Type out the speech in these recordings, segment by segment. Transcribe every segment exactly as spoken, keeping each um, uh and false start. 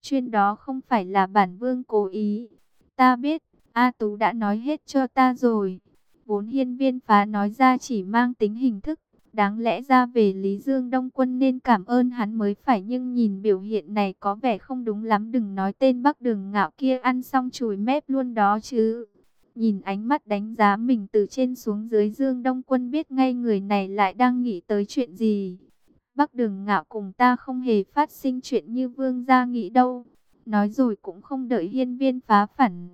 Chuyên đó không phải là bản vương cố ý. Ta biết, A Tú đã nói hết cho ta rồi. Vốn hiên viên phá nói ra chỉ mang tính hình thức. Đáng lẽ ra về Lý Dương Đông Quân nên cảm ơn hắn mới phải. Nhưng nhìn biểu hiện này có vẻ không đúng lắm. Đừng nói tên Bắc Đường Ngạo kia ăn xong chùi mép luôn đó chứ. Nhìn ánh mắt đánh giá mình từ trên xuống dưới, Dương Đông Quân biết ngay người này lại đang nghĩ tới chuyện gì. Bắc Đường Ngạo cùng ta không hề phát sinh chuyện như vương gia nghĩ đâu. Nói rồi cũng không đợi hiên viên phá phản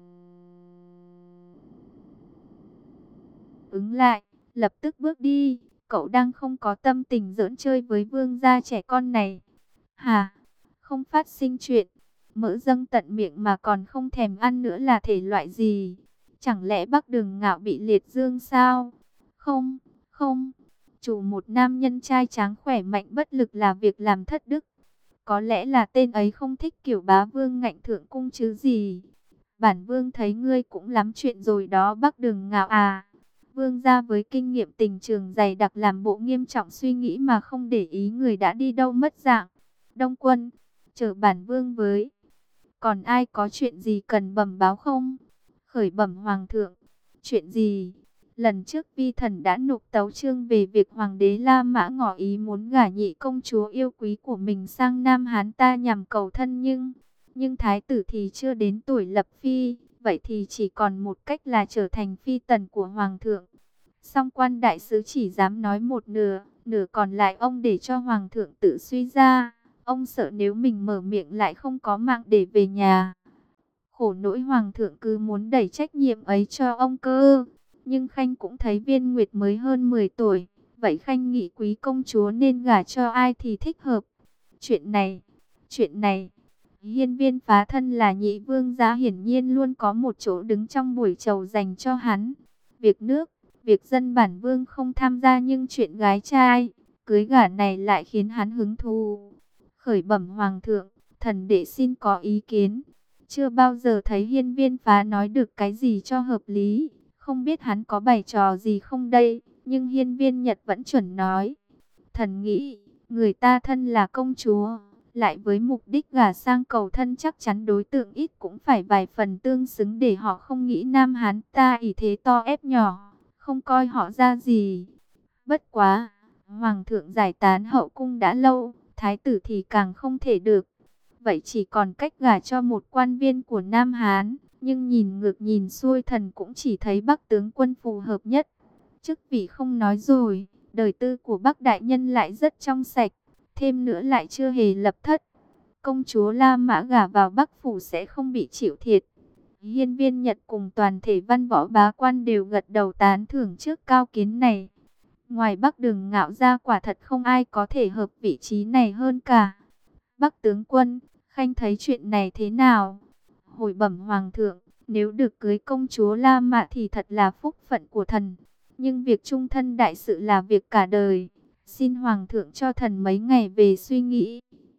ứng lại, lập tức bước đi. Cậu đang không có tâm tình giỡn chơi với vương gia trẻ con này. Hà, không phát sinh chuyện, mỡ dâng tận miệng mà còn không thèm ăn nữa là thể loại gì? Chẳng lẽ Bắc Đường Ngạo bị liệt dương sao? Không, không, chủ một nam nhân trai tráng khỏe mạnh bất lực là việc làm thất đức. Có lẽ là tên ấy không thích kiểu bá vương ngạnh thượng cung chứ gì. Bản vương thấy ngươi cũng lắm chuyện rồi đó Bắc Đường Ngạo à. Vương gia với kinh nghiệm tình trường dày đặc làm bộ nghiêm trọng suy nghĩ mà không để ý người đã đi đâu mất dạng. Đông Quân, chờ bản vương với. Còn ai có chuyện gì cần bẩm báo không? Khởi bẩm hoàng thượng. Chuyện gì? Lần trước vi thần đã nộp tấu chương về việc hoàng đế La Mã ngỏ ý muốn gả nhị công chúa yêu quý của mình sang Nam Hán ta nhằm cầu thân, nhưng nhưng thái tử thì chưa đến tuổi lập phi, vậy thì chỉ còn một cách là trở thành phi tần của hoàng thượng. Song quan đại sứ chỉ dám nói một nửa, nửa còn lại ông để cho hoàng thượng tự suy ra. Ông sợ nếu mình mở miệng lại không có mạng để về nhà. Khổ nỗi hoàng thượng cứ muốn đẩy trách nhiệm ấy cho ông cơ. Nhưng Khanh cũng thấy Viên Nguyệt mới hơn mười tuổi. Vậy Khanh nghĩ quý công chúa nên gả cho ai thì thích hợp. Chuyện này, chuyện này, hiên viên phá thân là nhị vương gia hiển nhiên luôn có một chỗ đứng trong buổi chầu dành cho hắn. Việc nước, việc dân bản vương không tham gia, nhưng chuyện gái trai, cưới gả này lại khiến hắn hứng thú. Khởi bẩm hoàng thượng, thần đệ xin có ý kiến. Chưa bao giờ thấy hiên viên phá nói được cái gì cho hợp lý. Không biết hắn có bày trò gì không đây, nhưng hiên viên Nhật vẫn chuẩn nói. Thần nghĩ, người ta thân là công chúa, lại với mục đích gả sang cầu thân, chắc chắn đối tượng ít cũng phải vài phần tương xứng, để họ không nghĩ Nam Hán ta ỷ thế to ép nhỏ, không coi họ ra gì. Bất quá, hoàng thượng giải tán hậu cung đã lâu, thái tử thì càng không thể được. Vậy chỉ còn cách gả cho một quan viên của Nam Hán. Nhưng nhìn ngược nhìn xuôi, thần cũng chỉ thấy Bắc tướng quân phù hợp nhất. Chức vị không nói rồi, đời tư của Bắc đại nhân lại rất trong sạch. Thêm nữa lại chưa hề lập thất. Công chúa La Mã gả vào Bắc phủ sẽ không bị chịu thiệt. Hiên viên Nhật cùng toàn thể văn võ bá quan đều gật đầu tán thưởng trước cao kiến này. Ngoài Bắc Đường Ngạo ra quả thật không ai có thể hợp vị trí này hơn cả. Bắc tướng quân, Khanh thấy chuyện này thế nào? Hồi bẩm hoàng thượng, nếu được cưới công chúa La Mã thì thật là phúc phận của thần. Nhưng việc chung thân đại sự là việc cả đời. Xin hoàng thượng cho thần mấy ngày về suy nghĩ.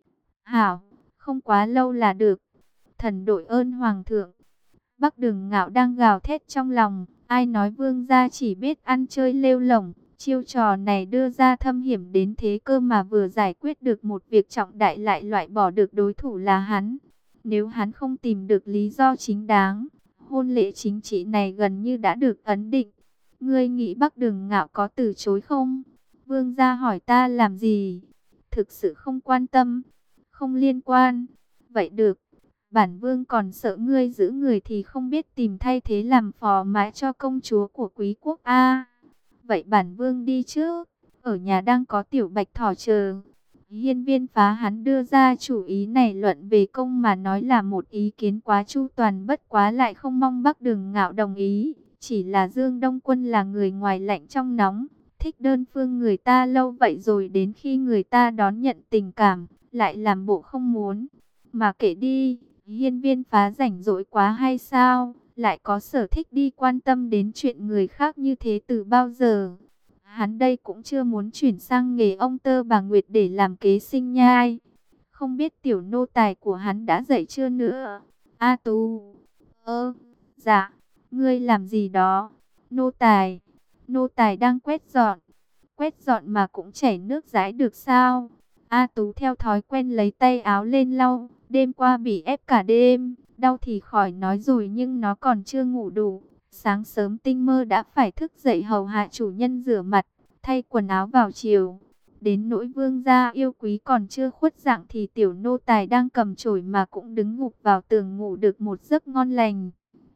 Hảo, không quá lâu là được. Thần đội ơn hoàng thượng. Bắc Đường Ngạo đang gào thét trong lòng. Ai nói vương gia chỉ biết ăn chơi lêu lổng. Chiêu trò này đưa ra thâm hiểm đến thế cơ mà, vừa giải quyết được một việc trọng đại lại loại bỏ được đối thủ là hắn. Nếu hắn không tìm được lý do chính đáng, hôn lễ chính trị này gần như đã được ấn định. Ngươi nghĩ Bắc Đường Ngạo có từ chối không? Vương gia hỏi ta làm gì? Thực sự không quan tâm, không liên quan. Vậy được, bản vương còn sợ ngươi giữ người thì không biết tìm thay thế làm phò mã cho công chúa của quý quốc a. Vậy bản vương đi trước, ở nhà đang có tiểu bạch thỏ chờ. Hiên viên phá hắn đưa ra chủ ý này luận về công mà nói là một ý kiến quá chu toàn, bất quá lại không mong Bắc Đường Ngạo đồng ý. Chỉ là Dương Đông Quân là người ngoài lạnh trong nóng, thích đơn phương người ta lâu vậy rồi đến khi người ta đón nhận tình cảm, lại làm bộ không muốn. Mà kể đi, hiên viên phá rảnh rỗi quá hay sao, lại có sở thích đi quan tâm đến chuyện người khác như thế từ bao giờ? Hắn đây cũng chưa muốn chuyển sang nghề ông tơ bà Nguyệt để làm kế sinh nhai. Không biết tiểu nô tài của hắn đã dậy chưa nữa? A Tú, ơ, dạ, ngươi làm gì đó? Nô tài, nô tài đang quét dọn. Quét dọn mà cũng chảy nước rãi được sao? A Tú theo thói quen lấy tay áo lên lau, Đêm qua bị ép cả đêm, đau thì khỏi nói rồi nhưng nó còn chưa ngủ đủ. Sáng sớm tinh mơ đã phải thức dậy hầu hạ chủ nhân rửa mặt, thay quần áo vào chiều. Đến nỗi vương gia yêu quý còn chưa khuất dạng thì tiểu nô tài đang cầm chổi mà cũng đứng gục vào tường ngủ được một giấc ngon lành.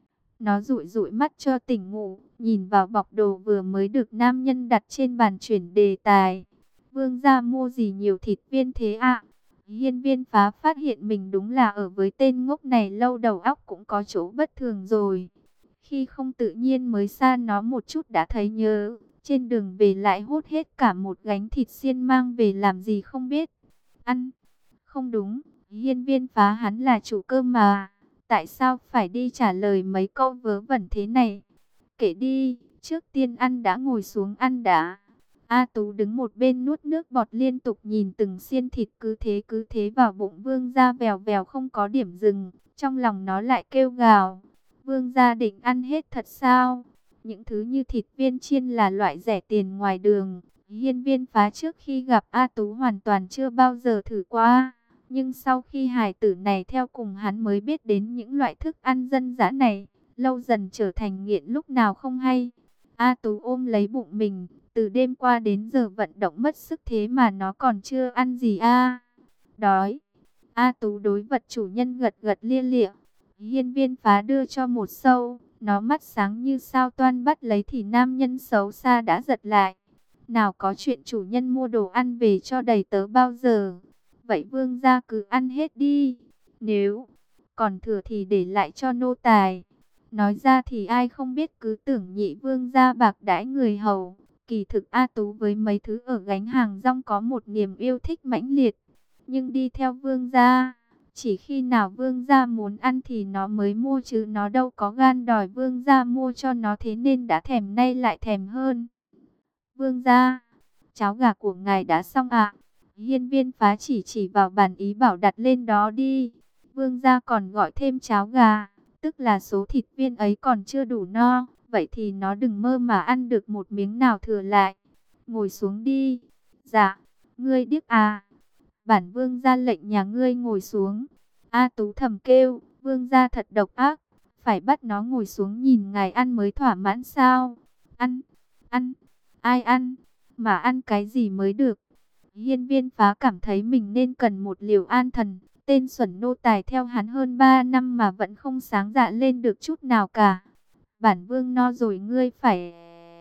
Nó dụi dụi mắt cho tỉnh ngủ, nhìn vào bọc đồ vừa mới được nam nhân đặt trên bàn chuyển đề tài. Vương gia mua gì nhiều thịt viên thế ạ? Hiên Viên Phá phát hiện mình đúng là ở với tên ngốc này lâu đầu óc cũng có chỗ bất thường rồi. Khi không tự nhiên mới xa nó một chút đã thấy nhớ. Trên đường về lại hốt hết cả một gánh thịt xiên mang về làm gì không biết. Ăn. Không đúng, Hiên Viên Phá hắn là chủ cơ mà. Tại sao phải đi trả lời mấy câu vớ vẩn thế này? Kể đi, trước tiên ăn đã, ngồi xuống ăn đã. A Tú đứng một bên nuốt nước bọt liên tục nhìn từng xiên thịt cứ thế cứ thế vào bụng vương gia vèo vèo không có điểm dừng. Trong lòng nó lại kêu gào. Vương gia định ăn hết thật sao? Những thứ như thịt viên chiên là loại rẻ tiền ngoài đường. Hiên Viên Phá trước khi gặp A Tú hoàn toàn chưa bao giờ thử qua. Nhưng sau khi hài tử này theo cùng hắn mới biết đến những loại thức ăn dân dã này. Lâu dần trở thành nghiện lúc nào không hay. A Tú ôm lấy bụng mình. Từ đêm qua đến giờ vận động mất sức thế mà nó còn chưa ăn gì a. Đói. A Tú đối vật chủ nhân gật gật lia lịa. Hiên Viên Phá đưa cho một sâu. Nó mắt sáng như sao toan bắt lấy thì nam nhân xấu xa đã giật lại. Nào có chuyện chủ nhân mua đồ ăn về cho đầy tớ bao giờ. Vậy vương gia cứ ăn hết đi. Nếu còn thừa thì để lại cho nô tài. Nói ra thì ai không biết cứ tưởng nhị vương gia bạc đãi người hầu. Kỳ thực A Tú với mấy thứ ở gánh hàng rong có một niềm yêu thích mãnh liệt. Nhưng đi theo vương gia, chỉ khi nào vương gia muốn ăn thì nó mới mua chứ nó đâu có gan đòi vương gia mua cho nó, thế nên đã thèm nay lại thèm hơn. Vương gia, cháo gà của ngài đã xong ạ. Hiên Viên Phá chỉ chỉ vào bàn ý bảo đặt lên đó đi. Vương gia còn gọi thêm cháo gà, tức là số thịt viên ấy còn chưa đủ no. Vậy thì nó đừng mơ mà ăn được một miếng nào thừa lại. Ngồi xuống đi. Dạ, ngươi điếc à. Bản vương gia lệnh nhà ngươi ngồi xuống. A Tú thầm kêu, vương gia thật độc ác. Phải bắt nó ngồi xuống nhìn ngài ăn mới thỏa mãn sao? Ăn, ăn, ai ăn? Mà ăn cái gì mới được? Hiên Viên Phá cảm thấy mình nên cần một liều an thần. Tên xuẩn nô tài theo hắn hơn ba năm mà vẫn không sáng dạ lên được chút nào cả. Bản vương no rồi, ngươi phải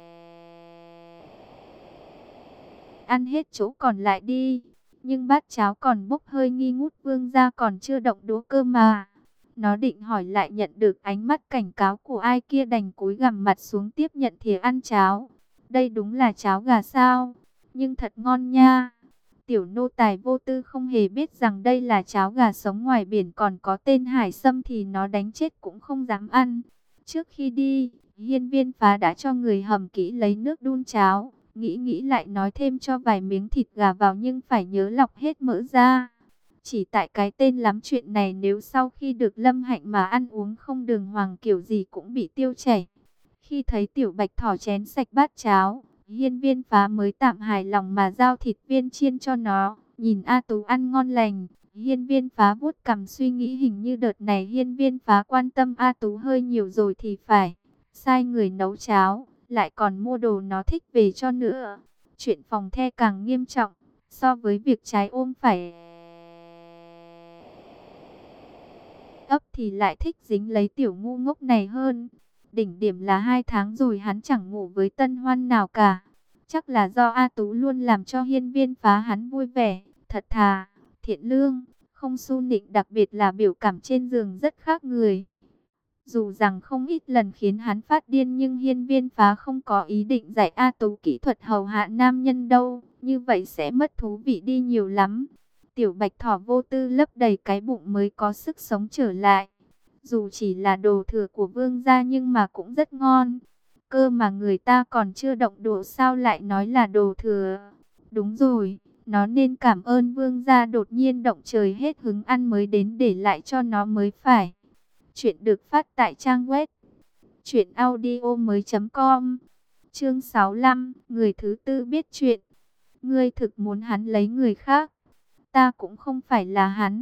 ăn hết chỗ còn lại đi. Nhưng bát cháo còn bốc hơi nghi ngút, vương gia còn chưa động đũa cơ mà. Nó định hỏi lại nhận được ánh mắt cảnh cáo của ai kia đành cúi gằm mặt xuống tiếp nhận thìa ăn cháo. Đây đúng là cháo gà sao? Nhưng thật ngon nha. Tiểu nô tài vô tư không hề biết rằng đây là cháo gà sống ngoài biển còn có tên hải sâm thì nó đánh chết cũng không dám ăn. Trước khi đi, Hiên Viên Phá đã cho người hầm kỹ lấy nước đun cháo. Nghĩ nghĩ lại nói thêm cho vài miếng thịt gà vào nhưng phải nhớ lọc hết mỡ ra. Chỉ tại cái tên lắm chuyện này nếu sau khi được Lâm Hạnh mà ăn uống không đường hoàng kiểu gì cũng bị tiêu chảy. Khi thấy Tiểu Bạch Thỏ chén sạch bát cháo, Hiên Viên Phá mới tạm hài lòng mà giao thịt viên chiên cho nó. Nhìn A Tú ăn ngon lành, Hiên Viên Phá vuốt cằm suy nghĩ hình như đợt này Hiên Viên Phá quan tâm A Tú hơi nhiều rồi thì phải. Sai người nấu cháo, lại còn mua đồ nó thích về cho nữa. Chuyện phòng the càng nghiêm trọng, so với việc trái ôm phải ấp thì lại thích dính lấy tiểu ngu ngốc này hơn. Đỉnh điểm là hai tháng rồi hắn chẳng ngủ với Tân Hoan nào cả. Chắc là do A Tú luôn làm cho Hiên Viên Phá hắn vui vẻ, thật thà, thiện lương, không xu nịnh, đặc biệt là biểu cảm trên giường rất khác người. Dù rằng không ít lần khiến hắn phát điên nhưng Hiên Viên Phá không có ý định dạy A Tú kỹ thuật hầu hạ nam nhân đâu, như vậy sẽ mất thú vị đi nhiều lắm. Tiểu Bạch Thỏ vô tư lấp đầy cái bụng mới có sức sống trở lại. Dù chỉ là đồ thừa của vương gia nhưng mà cũng rất ngon. Cơ mà người ta còn chưa động đũa sao lại nói là đồ thừa. Đúng rồi, nó nên cảm ơn vương gia đột nhiên động trời hết hứng ăn mới đến để lại cho nó mới phải. Chuyện được phát tại trang web truyện audio mới chấm com. Chương sáu mươi lăm, người thứ tư biết chuyện. Ngươi thực muốn hắn lấy người khác? Ta cũng không phải là hắn.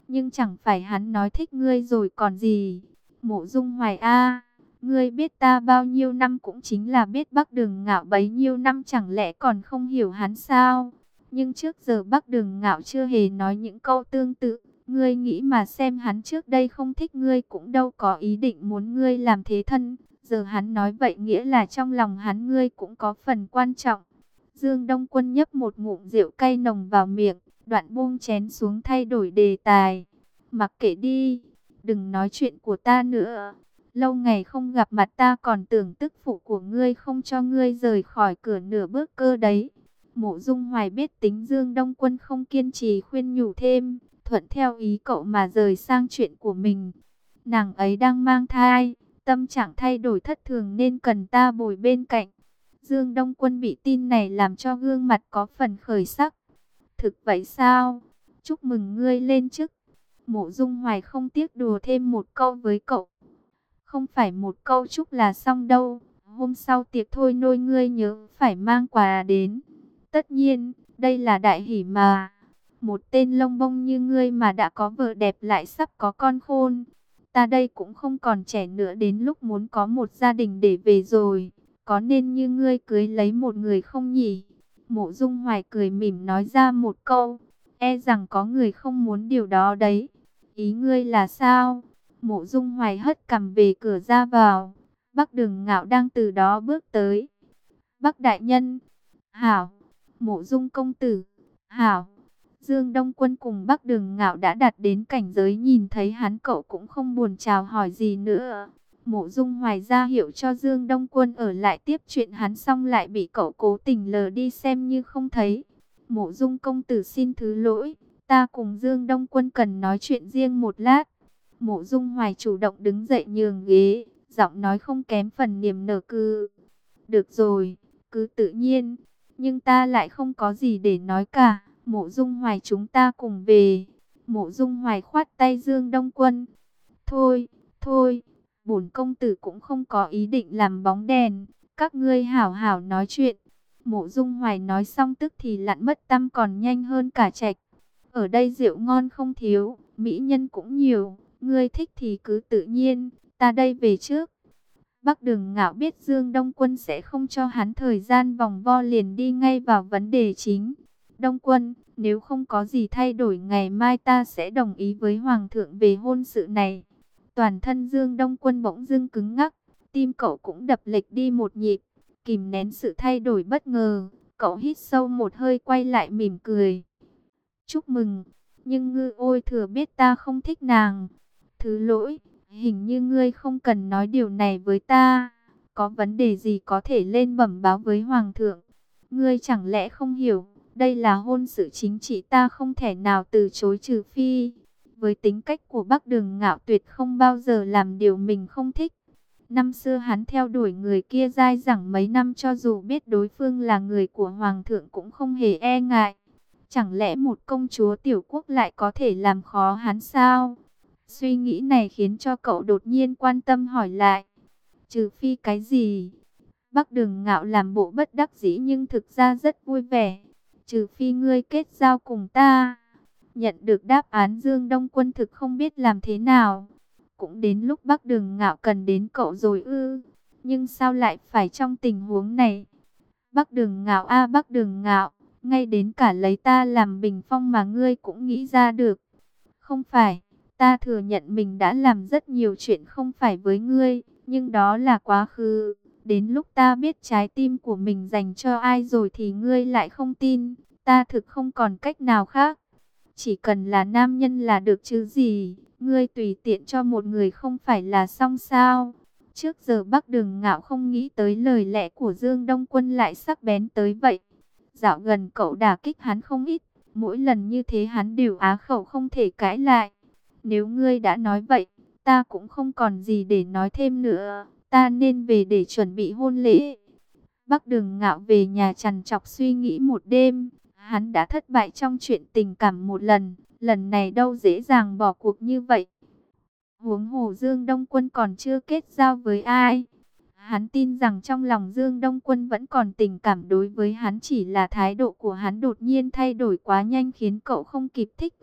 Nhưng chẳng phải hắn nói thích ngươi rồi còn gì. Mộ Dung Hoài a, ngươi biết ta bao nhiêu năm cũng chính là biết Bắc Đường Ngạo bấy nhiêu năm, chẳng lẽ còn không hiểu hắn sao? Nhưng trước giờ Bắc Đường Ngạo chưa hề nói những câu tương tự. Ngươi nghĩ mà xem, hắn trước đây không thích ngươi cũng đâu có ý định muốn ngươi làm thế thân. Giờ hắn nói vậy nghĩa là trong lòng hắn ngươi cũng có phần quan trọng. Dương Đông Quân nhấp một ngụm rượu cay nồng vào miệng, đoạn buông chén xuống thay đổi đề tài. Mặc kệ đi, đừng nói chuyện của ta nữa. Lâu ngày không gặp mặt ta còn tưởng tức phụ của ngươi không cho ngươi rời khỏi cửa nửa bước cơ đấy. Mộ Dung Hoài biết tính Dương Đông Quân không kiên trì khuyên nhủ thêm, thuận theo ý cậu mà rời sang chuyện của mình. Nàng ấy đang mang thai, tâm trạng thay đổi thất thường nên cần ta bồi bên cạnh. Dương Đông Quân bị tin này làm cho gương mặt có phần khởi sắc. Thực vậy sao? Chúc mừng ngươi lên chức. Mộ Dung Hoài không tiếc đùa thêm một câu với cậu. Không phải một câu chúc là xong đâu. Hôm sau tiệc thôi nôi ngươi nhớ phải mang quà đến. Tất nhiên, đây là đại hỷ mà. Một tên lông bông như ngươi mà đã có vợ đẹp lại sắp có con khôn. Ta đây cũng không còn trẻ nữa, đến lúc muốn có một gia đình để về rồi. Có nên như ngươi cưới lấy một người không nhỉ? Mộ Dung Hoài cười mỉm nói ra một câu. E rằng có người không muốn điều đó đấy. Ý ngươi là sao? Mộ Dung Hoài hất cằm về cửa ra vào. Bắc Đường Ngạo đang từ đó bước tới. Bắc đại nhân. Hảo. Mộ Dung công tử. Hảo. Dương Đông Quân cùng Bắc Đường Ngạo đã đạt đến cảnh giới nhìn thấy hắn cậu cũng không buồn chào hỏi gì nữa. Mộ Dung Hoài ra hiệu cho Dương Đông Quân ở lại tiếp chuyện hắn, xong lại bị cậu cố tình lờ đi xem như không thấy. Mộ Dung công tử xin thứ lỗi, ta cùng Dương Đông Quân cần nói chuyện riêng một lát. Mộ Dung Hoài chủ động đứng dậy nhường ghế, giọng nói không kém phần niềm nở cư. Được rồi, cứ tự nhiên, nhưng ta lại không có gì để nói cả. Mộ Dung Hoài, chúng ta cùng về. Mộ Dung Hoài khoát tay Dương Đông Quân. Thôi, thôi, bổn công tử cũng không có ý định làm bóng đèn. Các ngươi hảo hảo nói chuyện. Mộ Dung Hoài nói xong tức thì lặn mất tăm còn nhanh hơn cả trạch. Ở đây rượu ngon không thiếu, mỹ nhân cũng nhiều. Ngươi thích thì cứ tự nhiên, ta đây về trước. Bắc Đường Ngạo biết Dương Đông Quân sẽ không cho hắn thời gian vòng vo, liền đi ngay vào vấn đề chính. Đông Quân, nếu không có gì thay đổi, ngày mai ta sẽ đồng ý với Hoàng thượng về hôn sự này. Toàn thân Dương Đông Quân bỗng dưng cứng ngắc, tim cậu cũng đập lệch đi một nhịp, kìm nén sự thay đổi bất ngờ. Cậu hít sâu một hơi quay lại mỉm cười. Chúc mừng, nhưng Ngư Ôi thừa biết ta không thích nàng. Thứ lỗi, hình như ngươi không cần nói điều này với ta. Có vấn đề gì có thể lên bẩm báo với Hoàng thượng. Ngươi chẳng lẽ không hiểu, đây là hôn sự chính trị, ta không thể nào từ chối trừ phi. Với tính cách của Bắc Đường Ngạo tuyệt không bao giờ làm điều mình không thích. Năm xưa hắn theo đuổi người kia dai dẳng mấy năm, cho dù biết đối phương là người của Hoàng thượng cũng không hề e ngại. Chẳng lẽ một công chúa tiểu quốc lại có thể làm khó hắn sao? Suy nghĩ này khiến cho cậu đột nhiên quan tâm hỏi lại. Trừ phi cái gì? Bắc Đường Ngạo làm bộ bất đắc dĩ nhưng thực ra rất vui vẻ. Trừ phi ngươi kết giao cùng ta. Nhận được đáp án, Dương Đông Quân thực không biết làm thế nào. Cũng đến lúc Bắc Đường Ngạo cần đến cậu rồi ư? Nhưng sao lại phải trong tình huống này? Bắc Đường Ngạo a Bắc Đường Ngạo, ngay đến cả lấy ta làm bình phong mà ngươi cũng nghĩ ra được. Không phải, ta thừa nhận mình đã làm rất nhiều chuyện không phải với ngươi, nhưng đó là quá khứ. Đến lúc ta biết trái tim của mình dành cho ai rồi thì ngươi lại không tin. Ta thực không còn cách nào khác. Chỉ cần là nam nhân là được chứ gì. Ngươi tùy tiện cho một người không phải là xong sao? Trước giờ Bắc Đường Ngạo không nghĩ tới lời lẽ của Dương Đông Quân lại sắc bén tới vậy. Dạo gần cậu đả kích hắn không ít. Mỗi lần như thế hắn đều á khẩu không thể cãi lại. Nếu ngươi đã nói vậy, ta cũng không còn gì để nói thêm nữa. Ta nên về để chuẩn bị hôn lễ. Bắc Đường Ngạo về nhà trằn trọc suy nghĩ một đêm. Hắn đã thất bại trong chuyện tình cảm một lần. Lần này đâu dễ dàng bỏ cuộc như vậy. Huống hồ Dương Đông Quân còn chưa kết giao với ai. Hắn tin rằng trong lòng Dương Đông Quân vẫn còn tình cảm đối với hắn, chỉ là thái độ của hắn đột nhiên thay đổi quá nhanh khiến cậu không kịp thích ứng.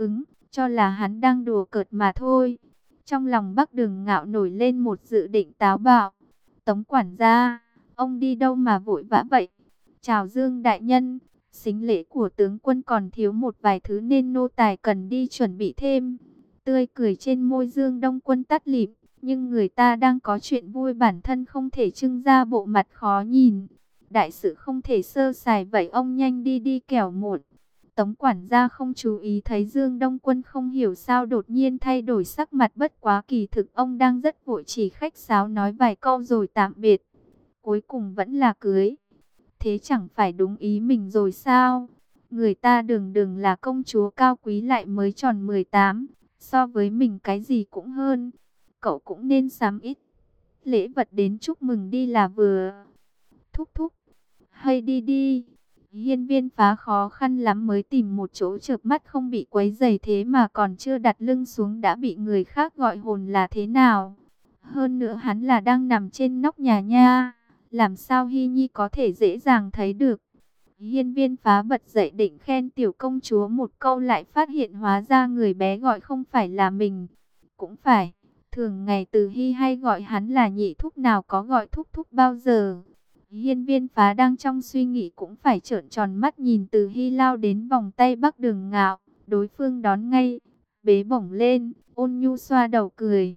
cho là hắn đang đùa cợt mà thôi. Trong lòng Bắc Đường Ngạo nổi lên một dự định táo bạo. Tống quản gia, ông đi đâu mà vội vã vậy? Chào Dương đại nhân, sính lễ của tướng quân còn thiếu một vài thứ nên nô tài cần đi chuẩn bị thêm. Tươi cười trên môi Dương Đông Quân tắt lịm, nhưng người ta đang có chuyện vui, bản thân không thể trưng ra bộ mặt khó nhìn. Đại sự không thể sơ sài vậy, ông nhanh đi đi kẻo muộn. Tống quản gia không chú ý thấy Dương Đông Quân không hiểu sao đột nhiên thay đổi sắc mặt, bất quá kỳ thực ông đang rất vội, chỉ khách sáo nói vài câu rồi tạm biệt. Cuối cùng vẫn là cưới. Thế chẳng phải đúng ý mình rồi sao? Người ta đường đường là công chúa cao quý lại mới tròn mười tám, so với mình cái gì cũng hơn. Cậu cũng nên sắm ít lễ vật đến chúc mừng đi là vừa. Thúc thúc, hay đi đi. Hiên Viên Phá khó khăn lắm mới tìm một chỗ chợp mắt không bị quấy rầy, thế mà còn chưa đặt lưng xuống đã bị người khác gọi hồn là thế nào? Hơn nữa hắn là đang nằm trên nóc nhà nha, làm sao Hy Nhi có thể dễ dàng thấy được? Hiên Viên Phá bật dậy định khen tiểu công chúa một câu, lại phát hiện hóa ra người bé gọi không phải là mình. Cũng phải, thường ngày Từ Hy hay gọi hắn là nhị thúc, nào có gọi thúc thúc bao giờ. Hiên Viên Phá đang trong suy nghĩ cũng phải trợn tròn mắt nhìn Từ Hy lao đến vòng tay Bắc Đường Ngạo, đối phương đón ngay, bế bổng lên, ôn nhu xoa đầu cười.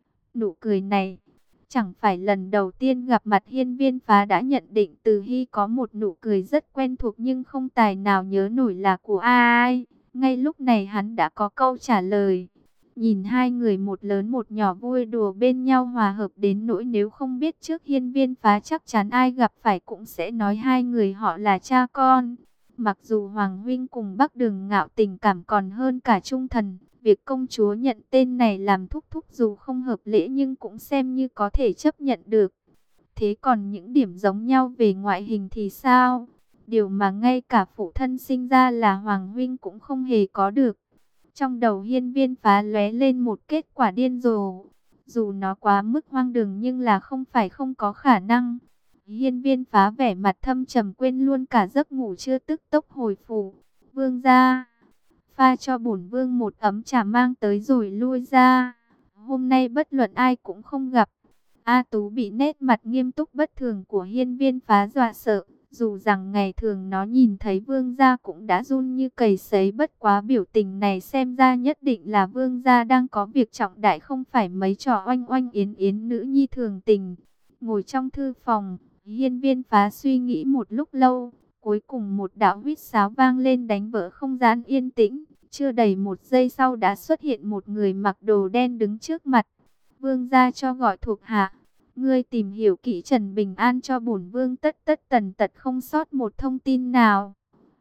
Nụ cười này, chẳng phải lần đầu tiên gặp mặt Hiên Viên Phá đã nhận định Từ Hy có một nụ cười rất quen thuộc, nhưng không tài nào nhớ nổi là của ai. Ngay lúc này hắn đã có câu trả lời. Nhìn hai người một lớn một nhỏ vui đùa bên nhau hòa hợp đến nỗi nếu không biết trước Hiên Viên Phá chắc chắn ai gặp phải cũng sẽ nói hai người họ là cha con. Mặc dù Hoàng huynh cùng Bắc Đường Ngạo tình cảm còn hơn cả trung thần, việc công chúa nhận tên này làm thúc thúc dù không hợp lễ nhưng cũng xem như có thể chấp nhận được. Thế còn những điểm giống nhau về ngoại hình thì sao? Điều mà ngay cả phụ thân sinh ra là Hoàng huynh cũng không hề có được. Trong đầu Hiên Viên Phá lóe lên một kết quả điên rồ. Dù nó quá mức hoang đường nhưng là không phải không có khả năng. Hiên Viên Phá vẻ mặt thâm trầm, quên luôn cả giấc ngủ chưa, tức tốc hồi phủ. Vương gia, pha cho bổn vương một ấm trà mang tới rồi lui ra. Hôm nay bất luận ai cũng không gặp. A Tú bị nét mặt nghiêm túc bất thường của Hiên Viên Phá dọa sợ. Dù rằng ngày thường nó nhìn thấy vương gia cũng đã run như cầy sấy, bất quá biểu tình này xem ra nhất định là vương gia đang có việc trọng đại, không phải mấy trò oanh oanh yến yến nữ nhi thường tình. Ngồi trong thư phòng, Hiên Viên Phá suy nghĩ một lúc lâu, cuối cùng một đạo huýt sáo vang lên đánh vỡ không gian yên tĩnh. Chưa đầy một giây sau đã xuất hiện một người mặc đồ đen đứng trước mặt. Vương gia cho gọi thuộc hạ. Ngươi tìm hiểu kỹ Trần Bình An cho bổn vương tất tất tần tật không sót một thông tin nào.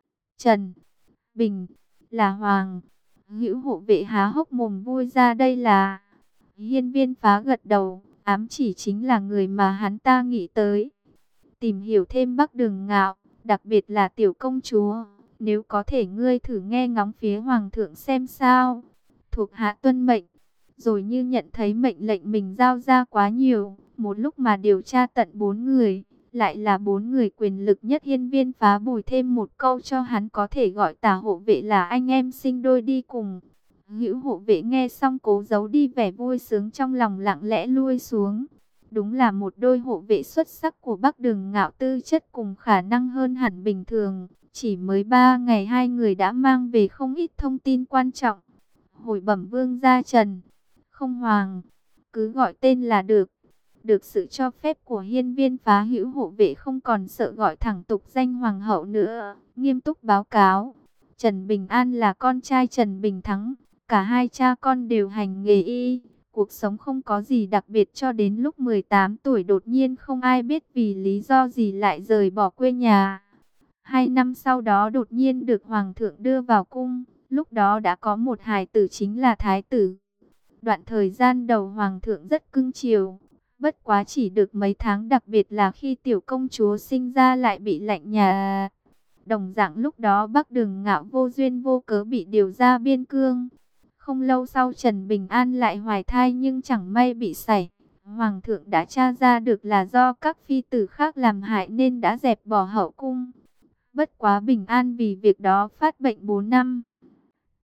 Trần Bình là Hoàng Hữu hộ vệ há hốc mồm vui ra, đây là... Hiên Viên Phá gật đầu, ám chỉ chính là người mà hắn ta nghĩ tới. Tìm hiểu thêm Bắc Đường Ngạo, đặc biệt là tiểu công chúa. Nếu có thể ngươi thử nghe ngóng phía Hoàng thượng xem sao. Thuộc hạ tuân mệnh. Rồi như nhận thấy mệnh lệnh mình giao ra quá nhiều, một lúc mà điều tra tận bốn người, lại là bốn người quyền lực nhất. Hiên Viên Phá bồi thêm một câu cho hắn có thể gọi Tả hộ vệ là anh em sinh đôi đi cùng. Hữu hộ vệ nghe xong cố giấu đi vẻ vui sướng trong lòng, lặng lẽ lui xuống. Đúng là một đôi hộ vệ xuất sắc của Bắc Đường Ngạo, tư chất cùng khả năng hơn hẳn bình thường. Chỉ mới ba ngày hai người đã mang về không ít thông tin quan trọng. Hồi bẩm vương gia Trần Không Hoàng, cứ gọi tên là được. Được sự cho phép của Hiên Viên Phá, Hữu hộ vệ không còn sợ gọi thẳng tục danh hoàng hậu nữa, nghiêm túc báo cáo. Trần Bình An là con trai Trần Bình Thắng, cả hai cha con đều hành nghề y, cuộc sống không có gì đặc biệt cho đến lúc mười tám tuổi đột nhiên không ai biết vì lý do gì lại rời bỏ quê nhà. Hai năm sau đó đột nhiên được Hoàng thượng đưa vào cung, lúc đó đã có một hài tử chính là Thái tử. Đoạn thời gian đầu Hoàng thượng rất cưng chiều, bất quá chỉ được mấy tháng, đặc biệt là khi tiểu công chúa sinh ra lại bị lạnh nhà. Đồng dạng lúc đó Bắc Đường Ngạo vô duyên vô cớ bị điều ra biên cương. Không lâu sau Trần Bình An lại hoài thai nhưng chẳng may bị sảy. Hoàng thượng đã tra ra được là do các phi tử khác làm hại nên đã dẹp bỏ hậu cung. Bất quá Bình An vì việc đó phát bệnh bốn năm.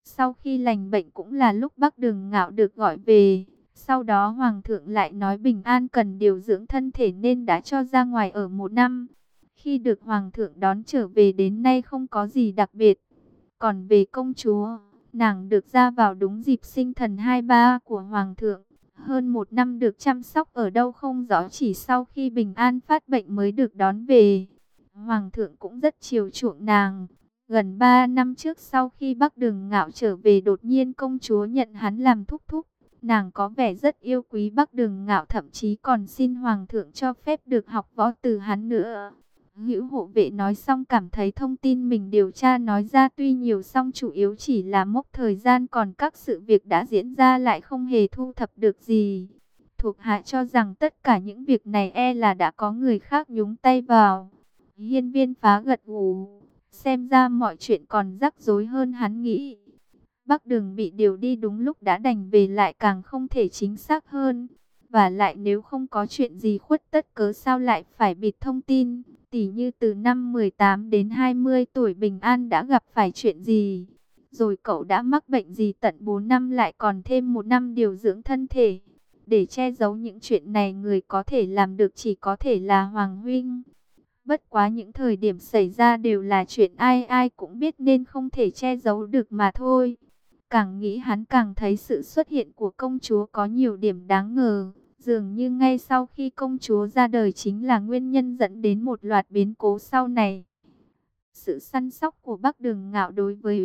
Sau khi lành bệnh cũng là lúc Bắc Đường Ngạo được gọi về. Sau đó Hoàng thượng lại nói Bình An cần điều dưỡng thân thể nên đã cho ra ngoài ở một năm. Khi được Hoàng thượng đón trở về đến nay không có gì đặc biệt. Còn về công chúa, nàng được ra vào đúng dịp sinh thần hai ba của Hoàng thượng. Hơn một năm được chăm sóc ở đâu không rõ, chỉ sau khi Bình An phát bệnh mới được đón về. Hoàng thượng cũng rất chiều chuộng nàng. Gần ba năm trước sau khi Bắc Đường Ngạo trở về đột nhiên công chúa nhận hắn làm thúc thúc. Nàng có vẻ rất yêu quý Bắc Đường Ngạo, thậm chí còn xin Hoàng thượng cho phép được học võ từ hắn nữa. Hữu hộ vệ nói xong cảm thấy thông tin mình điều tra nói ra tuy nhiều song chủ yếu chỉ là mốc thời gian, còn các sự việc đã diễn ra lại không hề thu thập được gì. Thuộc hạ cho rằng tất cả những việc này e là đã có người khác nhúng tay vào. Hiên Viên Phá gật gù, xem ra mọi chuyện còn rắc rối hơn hắn nghĩ. Bắc Đường bị điều đi đúng lúc đã đành về lại càng không thể chính xác hơn. Và lại nếu không có chuyện gì khuất tất cớ sao lại phải bịt thông tin. Tỉ như từ năm mười tám đến hai mươi tuổi Bình An đã gặp phải chuyện gì. Rồi cậu đã mắc bệnh gì tận bốn năm lại còn thêm một năm điều dưỡng thân thể. Để che giấu những chuyện này người có thể làm được chỉ có thể là Hoàng huynh. Bất quá những thời điểm xảy ra đều là chuyện ai ai cũng biết nên không thể che giấu được mà thôi. Càng nghĩ hắn càng thấy sự xuất hiện của công chúa có nhiều điểm đáng ngờ. Dường như ngay sau khi công chúa ra đời chính là nguyên nhân dẫn đến một loạt biến cố sau này. Sự săn sóc của Bắc Đường Ngạo đối với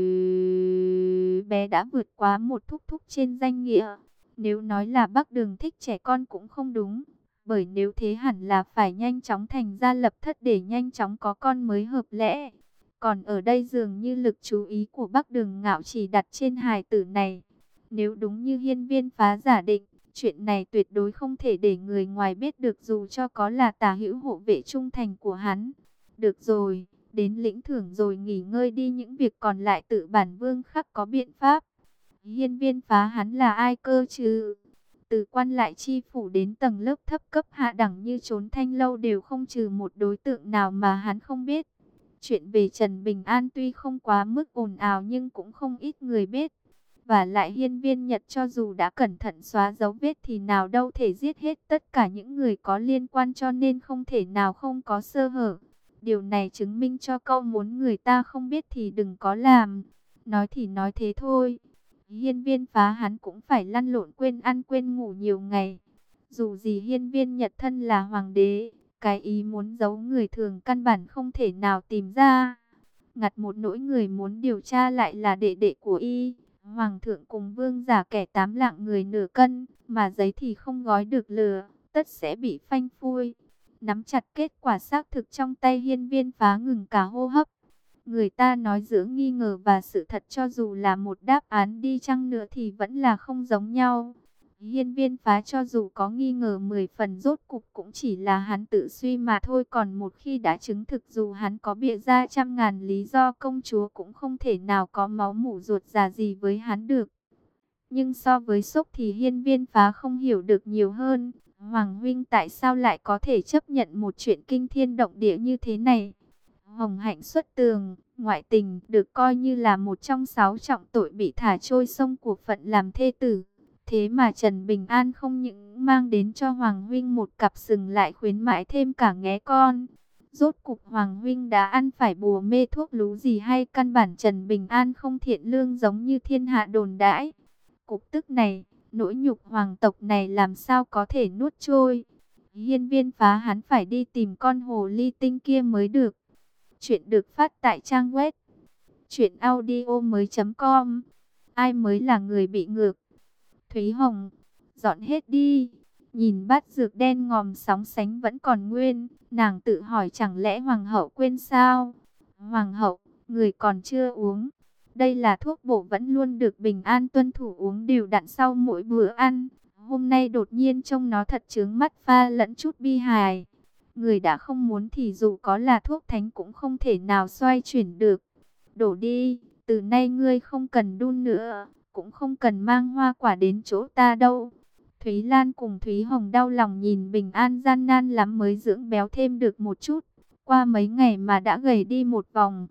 bé đã vượt quá một thúc thúc trên danh nghĩa. Nếu nói là Bắc Đường thích trẻ con cũng không đúng. Bởi nếu thế hẳn là phải nhanh chóng thành ra lập thất để nhanh chóng có con mới hợp lẽ. Còn ở đây dường như lực chú ý của Bắc Đường Ngạo chỉ đặt trên hài tử này. Nếu đúng như Hiên Viên Phá giả định, chuyện này tuyệt đối không thể để người ngoài biết được dù cho có là Tả Hữu hộ vệ trung thành của hắn. Được rồi, đến lĩnh thưởng rồi nghỉ ngơi đi, những việc còn lại tự bản vương khắc có biện pháp. Hiên Viên Phá hắn là ai cơ chứ? Từ quan lại chi phủ đến tầng lớp thấp cấp hạ đẳng như Trốn Thanh Lâu đều không trừ một đối tượng nào mà hắn không biết. Chuyện về Trần Bình An tuy không quá mức ồn ào nhưng cũng không ít người biết. Và lại Hiên Viên Nhật cho dù đã cẩn thận xóa dấu vết thì nào đâu thể giết hết tất cả những người có liên quan, cho nên không thể nào không có sơ hở. Điều này chứng minh cho câu muốn người ta không biết thì đừng có làm. Nói thì nói thế thôi. Hiên Viên Phá hắn cũng phải lăn lộn quên ăn quên ngủ nhiều ngày. Dù gì Hiên Viên Nhật thân là hoàng đế, cái ý muốn giấu người thường căn bản không thể nào tìm ra. Ngặt một nỗi người muốn điều tra lại là đệ đệ của y. Hoàng thượng cùng vương giả kẻ tám lạng người nửa cân, mà giấy thì không gói được lửa, tất sẽ bị phanh phui. Nắm chặt kết quả xác thực trong tay Hiên Viên Phá ngừng cả hô hấp. Người ta nói giữa nghi ngờ và sự thật cho dù là một đáp án đi chăng nữa thì vẫn là không giống nhau. Hiên Viên Phá cho dù có nghi ngờ mười phần rốt cục cũng chỉ là hắn tự suy mà thôi. Còn một khi đã chứng thực dù hắn có bịa ra trăm ngàn lý do công chúa cũng không thể nào có máu mủ ruột già gì với hắn được. Nhưng so với Sốc thì Hiên Viên Phá không hiểu được nhiều hơn. Hoàng huynh tại sao lại có thể chấp nhận một chuyện kinh thiên động địa như thế này? Hồng hạnh xuất tường, ngoại tình được coi như là một trong sáu trọng tội bị thả trôi sông của phận làm thê tử. Thế mà Trần Bình An không những mang đến cho Hoàng huynh một cặp sừng lại khuyến mãi thêm cả nghé con. Rốt cục Hoàng huynh đã ăn phải bùa mê thuốc lú gì hay căn bản Trần Bình An không thiện lương giống như thiên hạ đồn đãi? Cục tức này, nỗi nhục hoàng tộc này làm sao có thể nuốt trôi? Hiên Viên Phá hắn phải đi tìm con hồ ly tinh kia mới được. Chuyện được phát tại trang web truyện audio mới chấm com. Ai mới là người bị ngược? Thúy Hồng, dọn hết đi. Nhìn bát dược đen ngòm sóng sánh vẫn còn nguyên, nàng tự hỏi chẳng lẽ hoàng hậu quên sao? Hoàng hậu, người còn chưa uống. Đây là thuốc bổ vẫn luôn được Bình An tuân thủ uống đều đặn sau mỗi bữa ăn. Hôm nay đột nhiên trông nó thật chướng mắt pha lẫn chút bi hài. Người đã không muốn thì dù có là thuốc thánh cũng không thể nào xoay chuyển được. Đổ đi, từ nay ngươi không cần đun nữa, cũng không cần mang hoa quả đến chỗ ta đâu. Thúy Lan cùng Thúy Hồng đau lòng nhìn Bình An gian nan lắm mới dưỡng béo thêm được một chút. Qua mấy ngày mà đã gầy đi một vòng.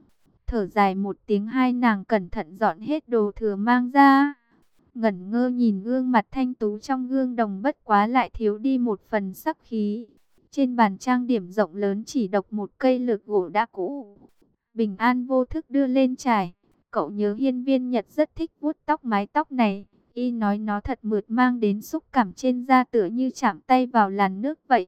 Thở dài một tiếng, hai nàng cẩn thận dọn hết đồ thừa mang ra. Ngẩn ngơ nhìn gương mặt thanh tú trong gương đồng, bất quá lại thiếu đi một phần sắc khí. Trên bàn trang điểm rộng lớn chỉ độc một cây lược gỗ đã cũ. Bình An vô thức đưa lên trải. Cậu nhớ Hiên Viên Nhật rất thích vuốt tóc mái tóc này. Y nói nó thật mượt, mang đến xúc cảm trên da tựa như chạm tay vào làn nước vậy.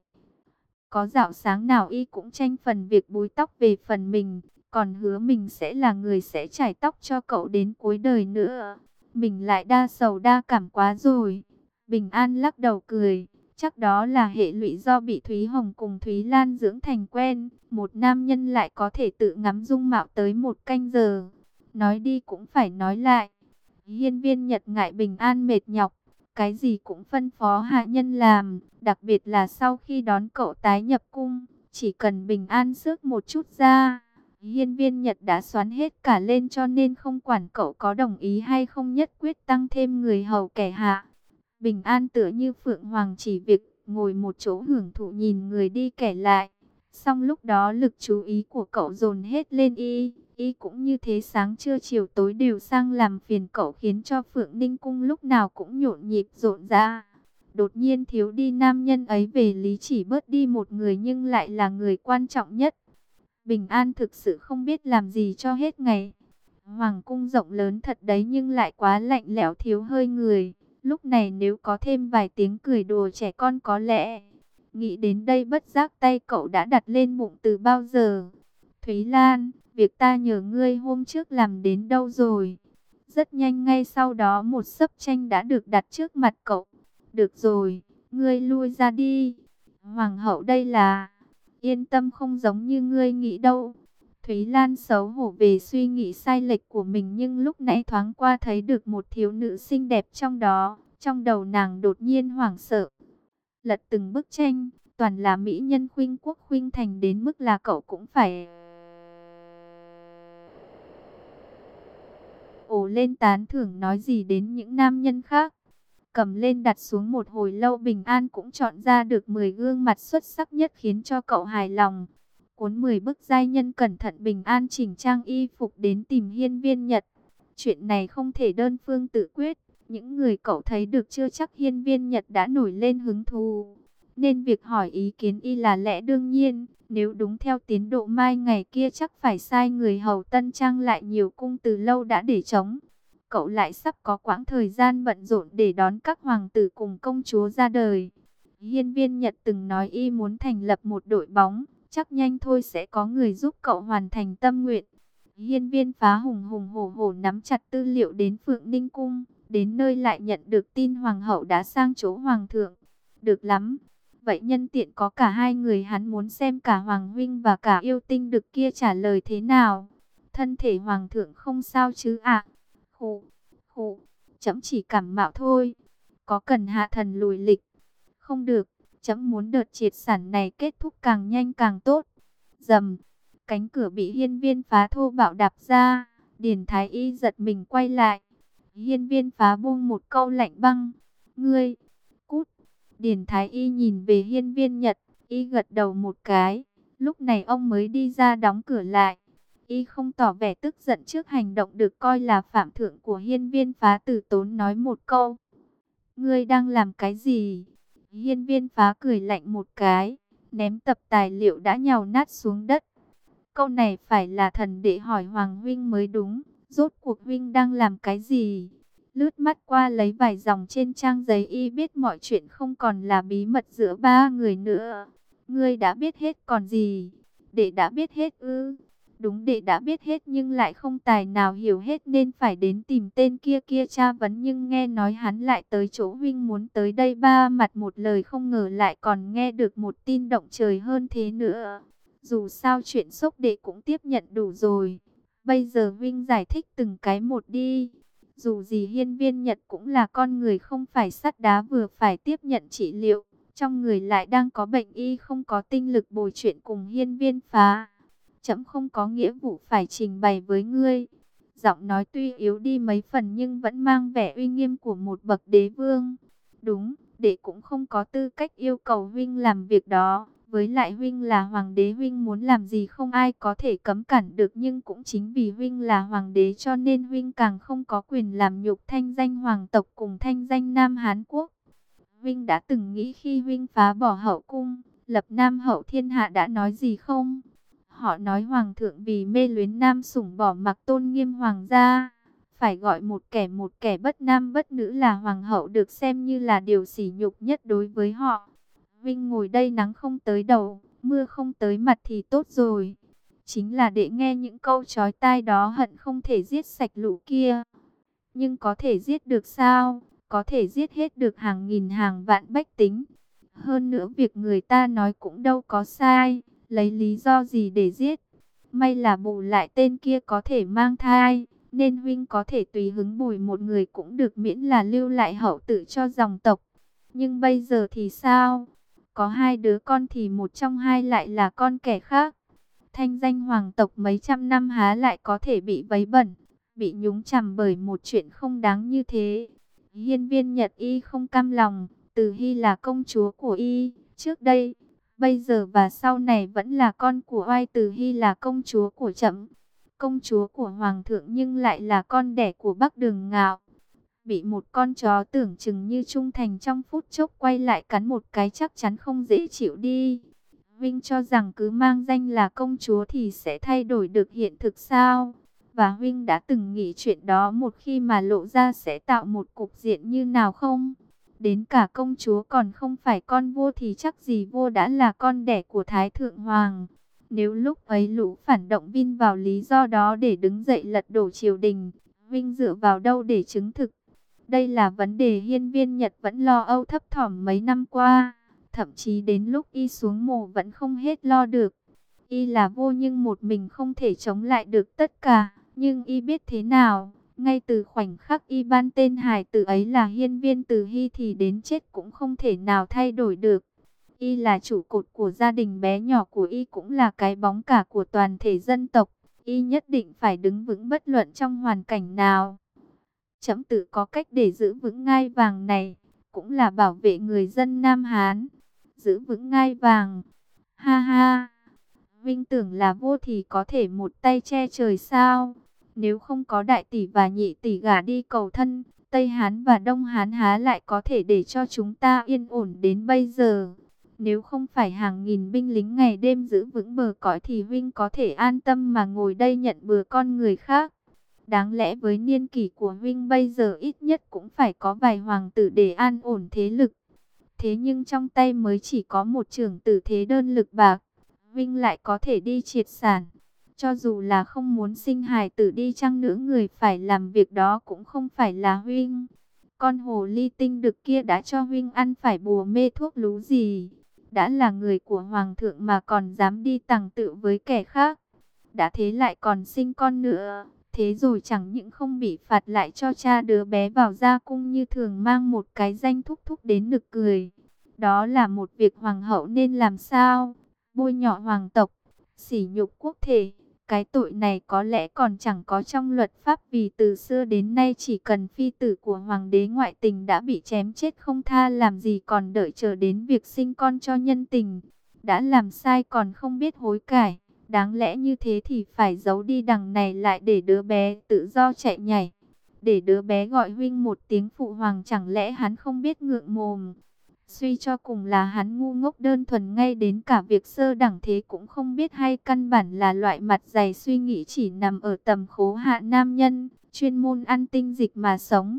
Có dạo sáng nào Y cũng tranh phần việc búi tóc về phần mình. Còn hứa mình sẽ là người sẽ chải tóc cho cậu đến cuối đời nữa. Mình lại đa sầu đa cảm quá rồi. Bình An lắc đầu cười. Chắc đó là hệ lụy do bị Thúy Hồng cùng Thúy Lan dưỡng thành quen. Một nam nhân lại có thể tự ngắm dung mạo tới một canh giờ. Nói đi cũng phải nói lại. Hiên Viên Nhật ngại Bình An mệt nhọc. Cái gì cũng phân phó hạ nhân làm. Đặc biệt là sau khi đón cậu tái nhập cung. Chỉ cần Bình An xước một chút ra. Hiên Viên Nhật đã xoắn hết cả lên, cho nên không quản cậu có đồng ý hay không, nhất quyết tăng thêm người hầu kẻ hạ. Bình An tựa như Phượng Hoàng chỉ việc ngồi một chỗ hưởng thụ nhìn người đi kẻ lại. Xong lúc đó lực chú ý của cậu dồn hết lên Y. Y cũng như thế, sáng trưa chiều tối đều sang làm phiền cậu, khiến cho Phượng Ninh Cung lúc nào cũng nhộn nhịp rộn rã. Đột nhiên thiếu đi nam nhân ấy về lý chỉ bớt đi một người, nhưng lại là người quan trọng nhất. Bình An thực sự không biết làm gì cho hết ngày. Hoàng cung rộng lớn thật đấy, nhưng lại quá lạnh lẽo, thiếu hơi người. Lúc này nếu có thêm vài tiếng cười đùa trẻ con có lẽ. Nghĩ đến đây bất giác tay cậu đã đặt lên bụng từ bao giờ. Thúy Lan, việc ta nhờ ngươi hôm trước làm đến đâu rồi? Rất nhanh ngay sau đó một sấp tranh đã được đặt trước mặt cậu. Được rồi, ngươi lui ra đi. Hoàng hậu đây là... Yên tâm, không giống như ngươi nghĩ đâu. Thúy Lan xấu hổ về suy nghĩ sai lệch của mình, nhưng lúc nãy thoáng qua thấy được một thiếu nữ xinh đẹp trong đó. Trong đầu nàng đột nhiên hoảng sợ. Lật từng bức tranh, toàn là mỹ nhân khuynh quốc khuynh thành đến mức là cậu cũng phải ồ lên tán thưởng, nói gì đến những nam nhân khác. Cầm lên đặt xuống một hồi lâu, Bình An cũng chọn ra được mười gương mặt xuất sắc nhất khiến cho cậu hài lòng. Cuốn mười bức giai nhân cẩn thận, Bình An chỉnh trang y phục đến tìm Hiên Viên Nhật. Chuyện này không thể đơn phương tự quyết. Những người cậu thấy được chưa chắc Hiên Viên Nhật đã nổi lên hứng thú. Nên việc hỏi ý kiến y là lẽ đương nhiên. Nếu đúng theo tiến độ mai ngày kia chắc phải sai người hầu tân trang lại nhiều cung từ lâu đã để trống. Cậu lại sắp có quãng thời gian bận rộn để đón các hoàng tử cùng công chúa ra đời. Hiên Viên Nhật từng nói y muốn thành lập một đội bóng, chắc nhanh thôi sẽ có người giúp cậu hoàn thành tâm nguyện. Hiên Viên Phá hùng hùng hổ hổ nắm chặt tư liệu đến Phượng Ninh Cung, đến nơi lại nhận được tin hoàng hậu đã sang chỗ hoàng thượng. Được lắm, vậy nhân tiện có cả hai người, hắn muốn xem cả hoàng huynh và cả yêu tinh đực kia trả lời thế nào. Thân thể hoàng thượng không sao chứ ạ? À? Khụ, khụ, chấm chỉ cảm mạo thôi. Có cần hạ thần lùi lịch? Không được, chấm muốn đợt triệt sản này kết thúc càng nhanh càng tốt. Dầm, cánh cửa bị Hiên Viên Phá thô bạo đạp ra. Điền Thái Y giật mình quay lại. Hiên Viên Phá buông một câu lạnh băng. Ngươi, cút. Điền Thái Y nhìn về Hiên Viên Nhật, y gật đầu một cái. Lúc này ông mới đi ra đóng cửa lại. Y không tỏ vẻ tức giận trước hành động được coi là phạm thượng của Hiên Viên Phá, từ tốn nói một câu. Ngươi đang làm cái gì? Hiên Viên Phá cười lạnh một cái, ném tập tài liệu đã nhàu nát xuống đất. Câu này phải là thần đệ hỏi Hoàng huynh mới đúng. Rốt cuộc huynh đang làm cái gì? Lướt mắt qua lấy vài dòng trên trang giấy, y biết mọi chuyện không còn là bí mật giữa ba người nữa. Ngươi đã biết hết còn gì? Đệ đã biết hết ư? Đúng, đệ đã biết hết nhưng lại không tài nào hiểu hết nên phải đến tìm tên kia kia tra vấn, nhưng nghe nói hắn lại tới chỗ huynh muốn tới đây, ba mặt một lời, không ngờ lại còn nghe được một tin động trời hơn thế nữa. Dù sao chuyện sốc đệ cũng tiếp nhận đủ rồi. Bây giờ huynh giải thích từng cái một đi. Dù gì Hiên Viên Nhật cũng là con người không phải sắt đá, vừa phải tiếp nhận trị liệu. Trong người lại đang có bệnh, y không có tinh lực bồi chuyện cùng Hiên Viên Phá. Chấm không có nghĩa vụ phải trình bày với ngươi. Giọng nói tuy yếu đi mấy phần nhưng vẫn mang vẻ uy nghiêm của một bậc đế vương. Đúng, đệ cũng không có tư cách yêu cầu huynh làm việc đó. Với lại huynh là hoàng đế, huynh muốn làm gì không ai có thể cấm cản được, nhưng cũng chính vì huynh là hoàng đế cho nên huynh càng không có quyền làm nhục thanh danh hoàng tộc cùng thanh danh Nam Hán Quốc. Huynh đã từng nghĩ khi huynh phá bỏ hậu cung, lập Nam hậu thiên hạ đã nói gì không? Họ nói hoàng thượng vì mê luyến nam sủng bỏ mặc tôn nghiêm hoàng gia. Phải gọi một kẻ một kẻ bất nam bất nữ là hoàng hậu được xem như là điều sỉ nhục nhất đối với họ. Vinh ngồi đây nắng không tới đầu, mưa không tới mặt thì tốt rồi. Chính là để nghe những câu chói tai đó hận không thể giết sạch lũ kia. Nhưng có thể giết được sao? Có thể giết hết được hàng nghìn hàng vạn bách tính. Hơn nữa việc người ta nói cũng đâu có sai. Lấy lý do gì để giết? May là bù lại tên kia có thể mang thai, nên huynh có thể tùy hứng bùi một người cũng được, miễn là lưu lại hậu tự cho dòng tộc. Nhưng bây giờ thì sao? Có hai đứa con thì một trong hai lại là con kẻ khác. Thanh danh hoàng tộc mấy trăm năm há lại có thể bị vấy bẩn, bị nhúng chàm bởi một chuyện không đáng như thế. Hiên viên Nhật Y không cam lòng, Từ Hy là công chúa của Y, trước đây, bây giờ và sau này vẫn là con của Oai. Từ Hy là công chúa của trẫm, công chúa của hoàng thượng, nhưng lại là con đẻ của Bắc Đường Ngạo. Bị một con chó tưởng chừng như trung thành trong phút chốc quay lại cắn một cái chắc chắn không dễ chịu đi. Vinh cho rằng cứ mang danh là công chúa thì sẽ thay đổi được hiện thực sao? Và Huynh đã từng nghĩ chuyện đó một khi mà lộ ra sẽ tạo một cục diện như nào không? Đến cả công chúa còn không phải con vua thì chắc gì vua đã là con đẻ của Thái Thượng Hoàng. Nếu lúc ấy lũ phản động vin vào lý do đó để đứng dậy lật đổ triều đình, Vinh dựa vào đâu để chứng thực? Đây là vấn đề hiên viên Nhật vẫn lo âu thấp thỏm mấy năm qua. Thậm chí đến lúc Y xuống mồ vẫn không hết lo được. Y là vô nhưng một mình không thể chống lại được tất cả. Nhưng Y biết thế nào? Ngay từ khoảnh khắc Y ban tên hài tử ấy là hiên viên Từ Hy thì đến chết cũng không thể nào thay đổi được. Y là trụ cột của gia đình bé nhỏ của Y, cũng là cái bóng cả của toàn thể dân tộc. Y nhất định phải đứng vững bất luận trong hoàn cảnh nào. Trẫm tự có cách để giữ vững ngai vàng này, cũng là bảo vệ người dân Nam Hán. Giữ vững ngai vàng. Ha ha. Vinh tưởng là vua thì có thể một tay che trời sao? Nếu không có đại tỷ và nhị tỷ gả đi cầu thân, Tây Hán và Đông Hán há lại có thể để cho chúng ta yên ổn đến bây giờ? Nếu không phải hàng nghìn binh lính ngày đêm giữ vững bờ cõi thì Vinh có thể an tâm mà ngồi đây nhận bừa con người khác. Đáng lẽ với niên kỷ của Vinh bây giờ ít nhất cũng phải có vài hoàng tử để an ổn thế lực. Thế nhưng trong tay mới chỉ có một trưởng tử thế đơn lực bạc, Vinh lại có thể đi triệt sản. Cho dù là không muốn sinh hài tử đi chăng nữa, người phải làm việc đó cũng không phải là Vinh. Con hồ ly tinh đực kia đã cho Vinh ăn phải bùa mê thuốc lú gì? Đã là người của hoàng thượng mà còn dám đi tằng tự với kẻ khác. Đã thế lại còn sinh con nữa. Thế rồi chẳng những không bị phạt lại cho cha đứa bé vào gia cung như thường, mang một cái danh thúc thúc đến nực cười. Đó là một việc hoàng hậu nên làm sao? Bôi nhọ hoàng tộc, sỉ nhục quốc thể. Cái tội này có lẽ còn chẳng có trong luật pháp, vì từ xưa đến nay chỉ cần phi tử của hoàng đế ngoại tình đã bị chém chết không tha, làm gì còn đợi chờ đến việc sinh con cho nhân tình. Đã làm sai còn không biết hối cải. Đáng lẽ như thế thì phải giấu đi đằng này lại để đứa bé tự do chạy nhảy. Để đứa bé gọi Huynh một tiếng phụ hoàng, chẳng lẽ hắn không biết ngượng mồm? Suy cho cùng là hắn ngu ngốc đơn thuần, ngay đến cả việc sơ đẳng thế cũng không biết, hay căn bản là loại mặt dày suy nghĩ chỉ nằm ở tầm khố hạ nam nhân, chuyên môn ăn tinh dịch mà sống.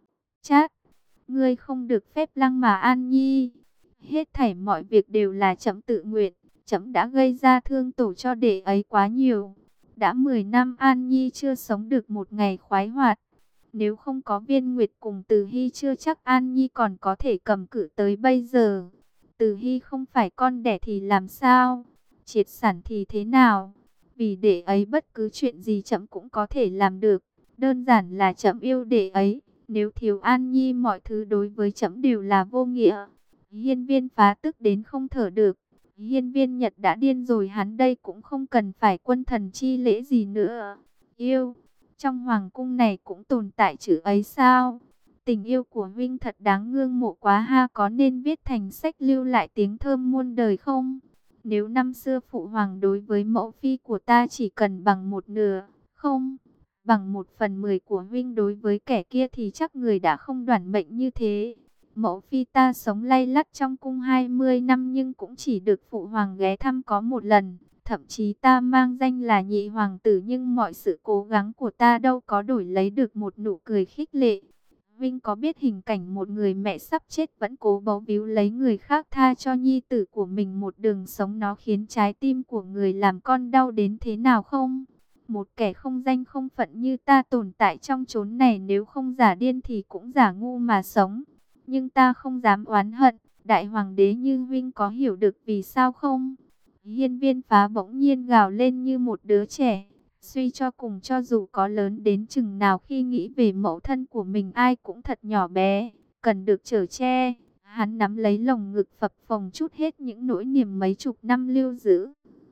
Chát, ngươi không được phép lăng mà An Nhi. Hết thảy mọi việc đều là trẫm tự nguyện. Trẫm đã gây ra thương tổn cho đệ ấy quá nhiều. Đã mười năm An Nhi chưa sống được một ngày khoái hoạt. Nếu không có Viên Nguyệt cùng Từ Hy chưa chắc An Nhi còn có thể cầm cự tới bây giờ. Từ Hy không phải con đẻ thì làm sao? Triệt sản thì thế nào? Vì đệ ấy bất cứ chuyện gì trẫm cũng có thể làm được. Đơn giản là trẫm yêu đệ ấy. Nếu thiếu An Nhi mọi thứ đối với trẫm đều là vô nghĩa. Hiên viên phá tức đến không thở được. Hiên viên Nhật đã điên rồi, hắn đây cũng không cần phải quân thần chi lễ gì nữa. Yêu, trong hoàng cung này cũng tồn tại chữ ấy sao? Tình yêu của Huynh thật đáng ngưỡng mộ quá ha, có nên viết thành sách lưu lại tiếng thơm muôn đời không? Nếu năm xưa phụ hoàng đối với mẫu phi của ta chỉ cần bằng một nửa, không, bằng một phần mười của huynh đối với kẻ kia thì chắc người đã không đoản mệnh như thế. Mẫu phi ta sống lay lắt trong cung hai mươi năm nhưng cũng chỉ được phụ hoàng ghé thăm có một lần. Thậm chí ta mang danh là nhị hoàng tử nhưng mọi sự cố gắng của ta đâu có đổi lấy được một nụ cười khích lệ. Vinh có biết hình cảnh một người mẹ sắp chết vẫn cố bấu víu lấy người khác tha cho nhi tử của mình một đường sống, nó khiến trái tim của người làm con đau đến thế nào không? Một kẻ không danh không phận như ta tồn tại trong chốn này, nếu không giả điên thì cũng giả ngu mà sống. Nhưng ta không dám oán hận, đại hoàng đế như Vinh có hiểu được vì sao không? Hiên Viên Phá bỗng nhiên gào lên như một đứa trẻ. Suy cho cùng, cho dù có lớn đến chừng nào, khi nghĩ về mẫu thân của mình ai cũng thật nhỏ bé, cần được chở che. Hắn nắm lấy lồng ngực phập phồng trút hết những nỗi niềm mấy chục năm lưu giữ.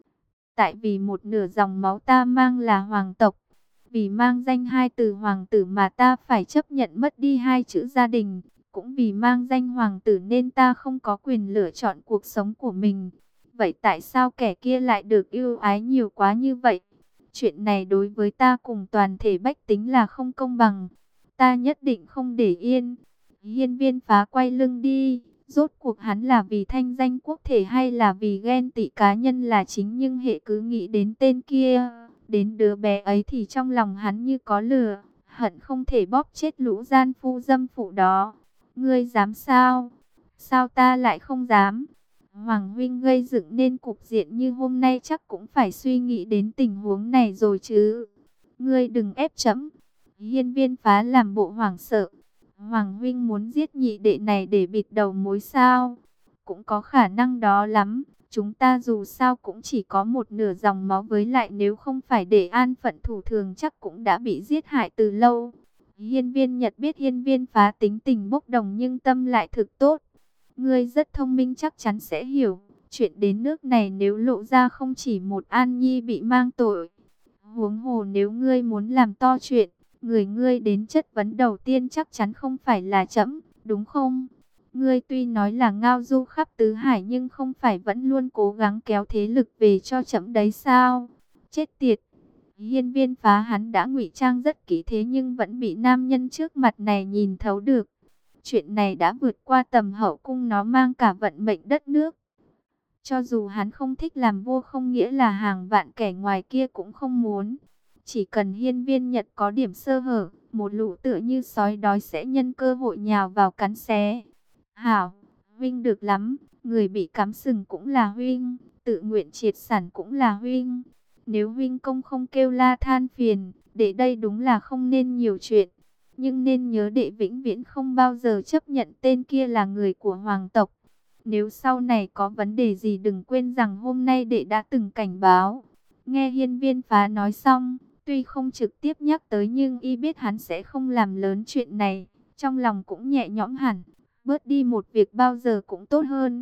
Tại vì một nửa dòng máu ta mang là hoàng tộc, vì mang danh hai từ hoàng tử mà ta phải chấp nhận mất đi hai chữ gia đình. Cũng vì mang danh hoàng tử nên ta không có quyền lựa chọn cuộc sống của mình. Vậy tại sao kẻ kia lại được ưu ái nhiều quá như vậy? Chuyện này đối với ta cùng toàn thể bách tính là không công bằng. Ta nhất định không để yên. Hiên Viên Phá quay lưng đi. Rốt cuộc hắn là vì thanh danh quốc thể hay là vì ghen tị cá nhân là chính, nhưng hệ cứ nghĩ đến tên kia, đến đứa bé ấy thì trong lòng hắn như có lửa, hận không thể bóp chết lũ gian phu dâm phụ đó. Ngươi dám sao? Sao ta lại không dám? Hoàng huynh gây dựng nên cục diện như hôm nay chắc cũng phải suy nghĩ đến tình huống này rồi chứ. Ngươi đừng ép chấm. Hiên Viên Phá làm bộ hoảng sợ. Hoàng huynh muốn giết nhị đệ này để bịt đầu mối sao? Cũng có khả năng đó lắm. Chúng ta dù sao cũng chỉ có một nửa dòng máu, với lại nếu không phải để an phận thủ thường chắc cũng đã bị giết hại từ lâu. Hiên Viên Nhật biết Hiên Viên Phá tính tình bốc đồng nhưng tâm lại thực tốt. Ngươi rất thông minh, chắc chắn sẽ hiểu. Chuyện đến nước này nếu lộ ra không chỉ một An Nhi bị mang tội. Huống hồ nếu ngươi muốn làm to chuyện, người ngươi đến chất vấn đầu tiên chắc chắn không phải là trẫm, đúng không? Ngươi tuy nói là ngao du khắp tứ hải nhưng không phải vẫn luôn cố gắng kéo thế lực về cho trẫm đấy sao? Chết tiệt! Hiên Viên Phá hắn đã ngụy trang rất kỹ thế nhưng vẫn bị nam nhân trước mặt này nhìn thấu được. Chuyện này đã vượt qua tầm hậu cung, nó mang cả vận mệnh đất nước. Cho dù hắn không thích làm vua không nghĩa là hàng vạn kẻ ngoài kia cũng không muốn. Chỉ cần Hiên Viên Nhật có điểm sơ hở, một lũ tựa như sói đói sẽ nhân cơ hội nhào vào cắn xé. Hảo, huynh được lắm, người bị cắm sừng cũng là huynh, tự nguyện triệt sản cũng là huynh. Nếu huynh công không kêu la than phiền, để đây đúng là không nên nhiều chuyện. Nhưng nên nhớ đệ vĩnh viễn không bao giờ chấp nhận tên kia là người của hoàng tộc. Nếu sau này có vấn đề gì đừng quên rằng hôm nay đệ đã từng cảnh báo. Nghe Hiên Viên Phá nói xong, tuy không trực tiếp nhắc tới nhưng y biết hắn sẽ không làm lớn chuyện này. Trong lòng cũng nhẹ nhõm hẳn, bớt đi một việc bao giờ cũng tốt hơn.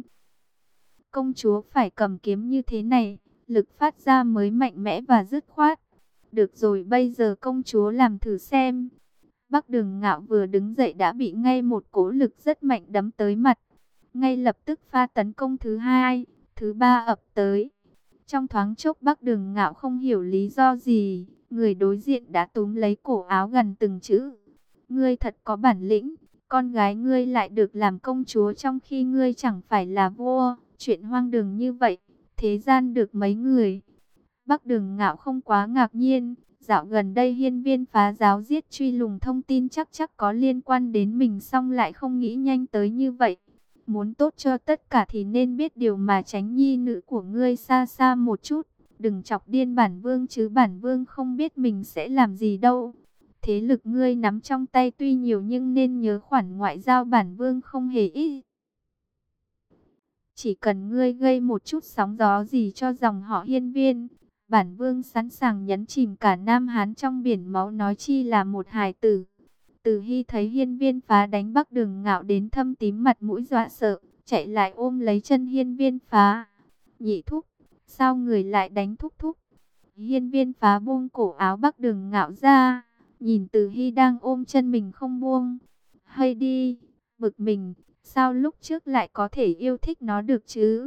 Công chúa phải cầm kiếm như thế này, lực phát ra mới mạnh mẽ và dứt khoát. Được rồi, bây giờ công chúa làm thử xem. Bắc Đường Ngạo vừa đứng dậy đã bị ngay một cỗ lực rất mạnh đấm tới mặt. Ngay lập tức pha tấn công thứ hai, thứ ba ập tới. Trong thoáng chốc Bắc Đường Ngạo không hiểu lý do gì, người đối diện đã túm lấy cổ áo gần từng chữ. Ngươi thật có bản lĩnh, con gái ngươi lại được làm công chúa trong khi ngươi chẳng phải là vua. Chuyện hoang đường như vậy, thế gian được mấy người. Bắc Đường Ngạo không quá ngạc nhiên. Dạo gần đây Hiên Viên Phá giáo giết truy lùng thông tin chắc chắc có liên quan đến mình, xong lại không nghĩ nhanh tới như vậy. Muốn tốt cho tất cả thì nên biết điều mà tránh nhi nữ của ngươi xa xa một chút. Đừng chọc điên bản vương chứ bản vương không biết mình sẽ làm gì đâu. Thế lực ngươi nắm trong tay tuy nhiều nhưng nên nhớ khoản ngoại giao bản vương không hề ít. Chỉ cần ngươi gây một chút sóng gió gì cho dòng họ Hiên Viên, bản vương sẵn sàng nhấn chìm cả Nam Hán trong biển máu, nói chi là một hài tử. Từ Hy thấy Hiên Viên Phá đánh Bắc Đường Ngạo đến thâm tím mặt mũi dọa sợ, chạy lại ôm lấy chân Hiên Viên Phá. Nhị thúc, sao người lại đánh thúc thúc? Hiên Viên Phá buông cổ áo Bắc Đường Ngạo ra, nhìn Từ Hy đang ôm chân mình không buông. Hay đi, bực mình, sao lúc trước lại có thể yêu thích nó được chứ?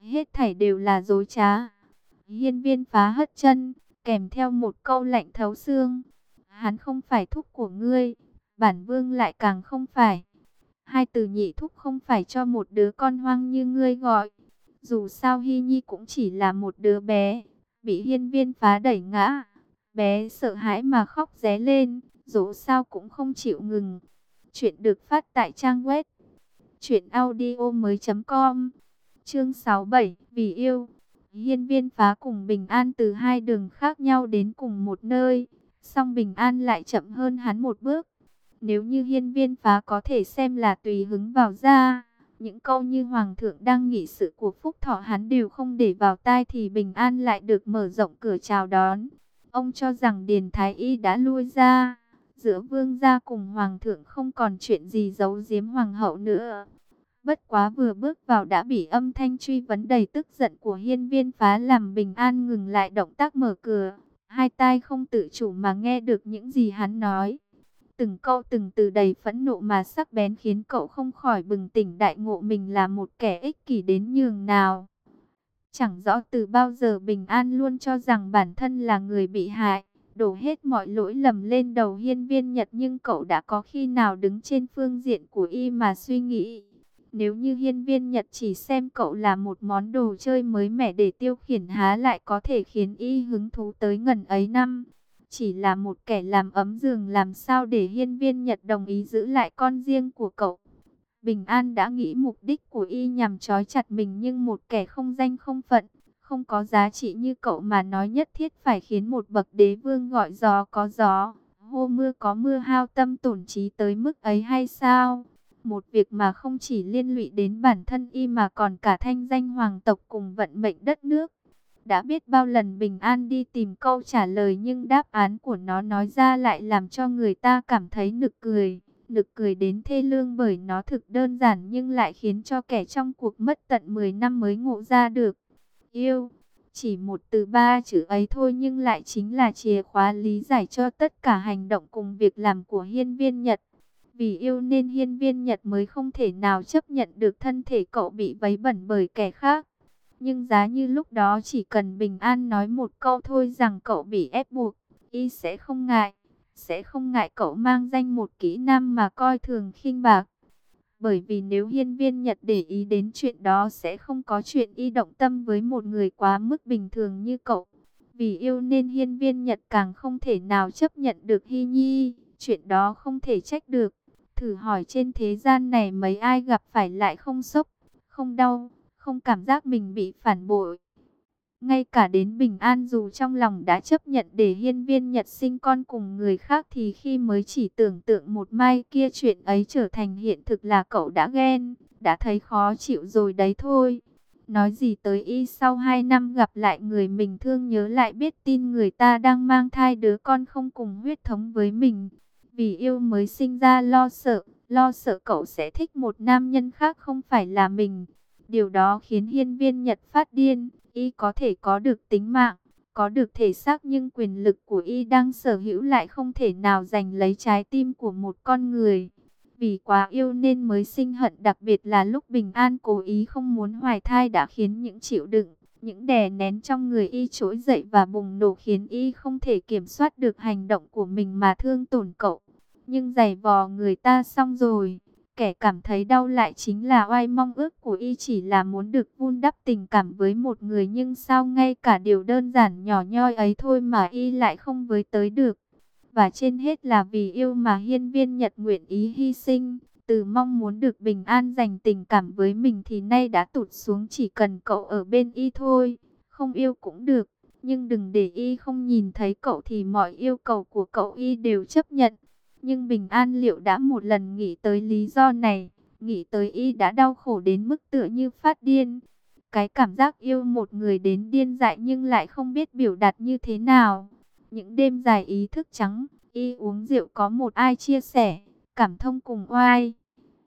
hết thảy đều là dối trá. Hiên Viên Phá hất chân, kèm theo một câu lạnh thấu xương. Hắn không phải thúc của ngươi, bản vương lại càng không phải. Hai từ nhị thúc không phải cho một đứa con hoang như ngươi gọi. Dù sao Hy Nhi cũng chỉ là một đứa bé, bị Hiên Viên Phá đẩy ngã. Bé sợ hãi mà khóc ré lên, dỗ sao cũng không chịu ngừng. Chuyện được phát tại trang web truyện audio mới com. Chương sáu mươi bảy, vì yêu. Hiên Viên Phá cùng Bình An từ hai đường khác nhau đến cùng một nơi, song Bình An lại chậm hơn hắn một bước. Nếu như Hiên Viên Phá có thể xem là tùy hứng vào ra, những câu như Hoàng thượng đang nghị sự của Phúc Thọ hắn đều không để vào tai, thì Bình An lại được mở rộng cửa chào đón. Ông cho rằng Điền Thái Y đã lui ra, giữa vương gia cùng Hoàng thượng không còn chuyện gì giấu giếm Hoàng hậu nữa. Bất quá vừa bước vào đã bị âm thanh truy vấn đầy tức giận của Hiên Viên Phá làm Bình An ngừng lại động tác mở cửa. Hai tai không tự chủ mà nghe được những gì hắn nói. Từng câu từng từ đầy phẫn nộ mà sắc bén khiến cậu không khỏi bừng tỉnh đại ngộ mình là một kẻ ích kỷ đến nhường nào. Chẳng rõ từ bao giờ Bình An luôn cho rằng bản thân là người bị hại, đổ hết mọi lỗi lầm lên đầu Hiên Viên Nhật, nhưng cậu đã có khi nào đứng trên phương diện của y mà suy nghĩ. Nếu như Hiên Viên Nhật chỉ xem cậu là một món đồ chơi mới mẻ để tiêu khiển, há lại có thể khiến y hứng thú tới ngần ấy năm. Chỉ là một kẻ làm ấm giường, làm sao để Hiên Viên Nhật đồng ý giữ lại con riêng của cậu. Bình An đã nghĩ mục đích của y nhằm trói chặt mình, nhưng một kẻ không danh không phận, không có giá trị như cậu mà nói nhất thiết phải khiến một bậc đế vương gọi gió có gió, hô mưa có mưa, hao tâm tổn trí tới mức ấy hay sao? Một việc mà không chỉ liên lụy đến bản thân y mà còn cả thanh danh hoàng tộc cùng vận mệnh đất nước. Đã biết bao lần Bình An đi tìm câu trả lời, nhưng đáp án của nó nói ra lại làm cho người ta cảm thấy nực cười. Nực cười đến thê lương, bởi nó thực đơn giản nhưng lại khiến cho kẻ trong cuộc mất tận mười năm mới ngộ ra được. Yêu, chỉ một từ ba chữ ấy thôi nhưng lại chính là chìa khóa lý giải cho tất cả hành động cùng việc làm của Hiên Viên Nhật. Vì yêu nên Hiên Viên Nhật mới không thể nào chấp nhận được thân thể cậu bị vấy bẩn bởi kẻ khác. Nhưng giá như lúc đó chỉ cần Bình An nói một câu thôi rằng cậu bị ép buộc, y sẽ không ngại. Sẽ không ngại cậu mang danh một kỹ nam mà coi thường khinh bạc. Bởi vì nếu Hiên Viên Nhật để ý đến chuyện đó, sẽ không có chuyện y động tâm với một người quá mức bình thường như cậu. Vì yêu nên Hiên Viên Nhật càng không thể nào chấp nhận được Hy Nhi. Chuyện đó không thể trách được. Thử hỏi trên thế gian này mấy ai gặp phải lại không sốc, không đau, không cảm giác mình bị phản bội. Ngay cả đến Bình An dù trong lòng đã chấp nhận để Hiên Viên Nhật sinh con cùng người khác, thì khi mới chỉ tưởng tượng một mai kia chuyện ấy trở thành hiện thực là cậu đã ghen, đã thấy khó chịu rồi đấy thôi. Nói gì tới y sau hai năm gặp lại người mình thương, nhớ lại biết tin người ta đang mang thai đứa con không cùng huyết thống với mình. Vì yêu mới sinh ra lo sợ, lo sợ cậu sẽ thích một nam nhân khác không phải là mình. Điều đó khiến Hiên Viên Nhật phát điên. Y có thể có được tính mạng, có được thể xác, nhưng quyền lực của y đang sở hữu lại không thể nào giành lấy trái tim của một con người. Vì quá yêu nên mới sinh hận, đặc biệt là lúc Bình An cố ý không muốn hoài thai đã khiến những chịu đựng, những đè nén trong người y trỗi dậy và bùng nổ, khiến y không thể kiểm soát được hành động của mình mà thương tổn cậu. Nhưng giày vò người ta xong rồi, kẻ cảm thấy đau lại chính là oai. Mong ước của y chỉ là muốn được vun đắp tình cảm với một người, nhưng sao ngay cả điều đơn giản nhỏ nhoi ấy thôi mà y lại không với tới được. Và trên hết là vì yêu mà Hiên Viên Nhật nguyện ý hy sinh. Từ mong muốn được Bình An dành tình cảm với mình thì nay đã tụt xuống chỉ cần cậu ở bên y thôi. Không yêu cũng được, nhưng đừng để y không nhìn thấy cậu thì mọi yêu cầu của cậu y đều chấp nhận. Nhưng Bình An liệu đã một lần nghĩ tới lý do này, nghĩ tới y đã đau khổ đến mức tựa như phát điên. Cái cảm giác yêu một người đến điên dại nhưng lại không biết biểu đạt như thế nào. Những đêm dài ý thức trắng, y uống rượu có một ai chia sẻ, cảm thông cùng oai.